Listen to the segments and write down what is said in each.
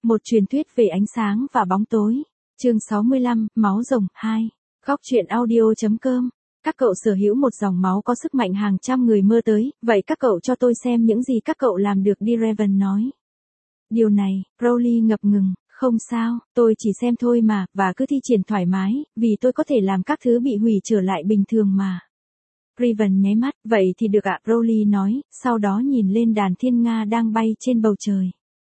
Một truyền thuyết về ánh sáng và bóng tối. Chương 65, Máu rồng 2. Góc truyện audio.com. Các cậu sở hữu một dòng máu có sức mạnh hàng trăm người mơ tới, vậy các cậu cho tôi xem những gì các cậu làm được đi, Raven nói. Điều này, Crowley ngập ngừng, không sao, tôi chỉ xem thôi mà, và cứ thi triển thoải mái, vì tôi có thể làm các thứ bị hủy trở lại bình thường mà. Raven nháy mắt, vậy thì được ạ, Crowley nói, sau đó nhìn lên đàn thiên nga đang bay trên bầu trời.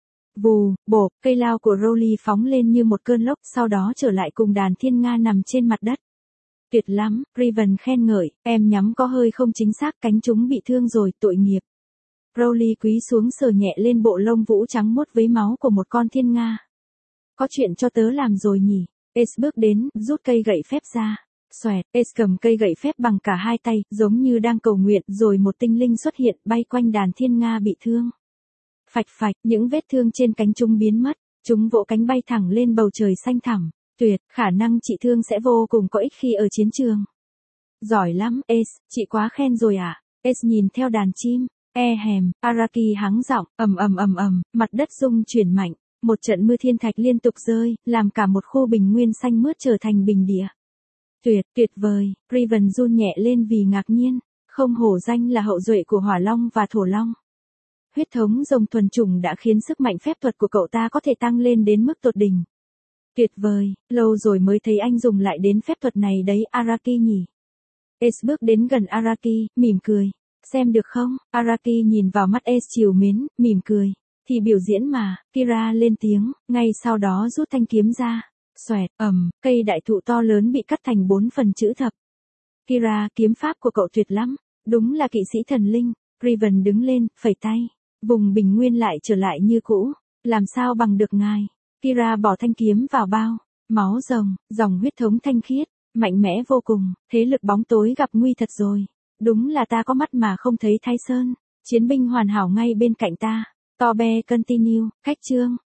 Vù, bộp, cây lao của Crowley phóng lên như một cơn lốc, sau đó trở lại cùng đàn thiên nga nằm trên mặt đất. Tuyệt lắm, Raven khen ngợi, em nhắm có hơi không chính xác, cánh chúng bị thương rồi, tội nghiệp. Crowley cúi xuống sờ nhẹ lên bộ lông vũ trắng muốt với máu của một con thiên nga. Có chuyện cho tớ làm rồi nhỉ? Ace bước đến, rút cây gậy phép ra. Xoẹt, Ace cầm cây gậy phép bằng cả hai tay, giống như đang cầu nguyện, rồi một tinh linh xuất hiện, bay quanh đàn thiên nga bị thương. Phạch phạch, những vết thương trên cánh chúng biến mất, chúng vỗ cánh bay thẳng lên bầu trời xanh thẳm. Tuyệt, khả năng trị thương sẽ vô cùng có ích khi ở chiến trường. Giỏi lắm, Ace, chị quá khen rồi à? Ace nhìn theo đàn chim. Araki hắng giọng, ầm, mặt đất rung chuyển mạnh, một trận mưa thiên thạch liên tục rơi, làm cả một khu bình nguyên xanh mướt trở thành bình địa. Tuyệt vời, Raven run nhẹ lên vì ngạc nhiên, không hổ danh là hậu duệ của hỏa long và thổ long. Huyết thống rồng thuần chủng đã khiến sức mạnh phép thuật của cậu ta có thể tăng lên đến mức tột đỉnh. Tuyệt vời, lâu rồi mới thấy anh dùng lại đến phép thuật này đấy, Araki nhỉ. Ace bước đến gần Araki, mỉm cười. Xem được không? Araki nhìn vào mắt Ace trìu mến, mỉm cười. Thì biểu diễn mà, Kira lên tiếng, ngay sau đó rút thanh kiếm ra. Xoẹt, cây đại thụ to lớn bị cắt thành 4 phần chữ thập. Kira, kiếm pháp của cậu tuyệt lắm, đúng là kỵ sĩ thần linh. Raven đứng lên, phẩy tay. Vùng bình nguyên lại trở lại như cũ. Làm sao bằng được ngài? Kira bỏ thanh kiếm vào bao. Máu rồng, dòng huyết thống thanh khiết, mạnh mẽ vô cùng, thế lực bóng tối gặp nguy thật rồi. Đúng là ta có mắt mà không thấy Thái Sơn. Chiến binh hoàn hảo ngay bên cạnh ta. Tobe continue, cách chương.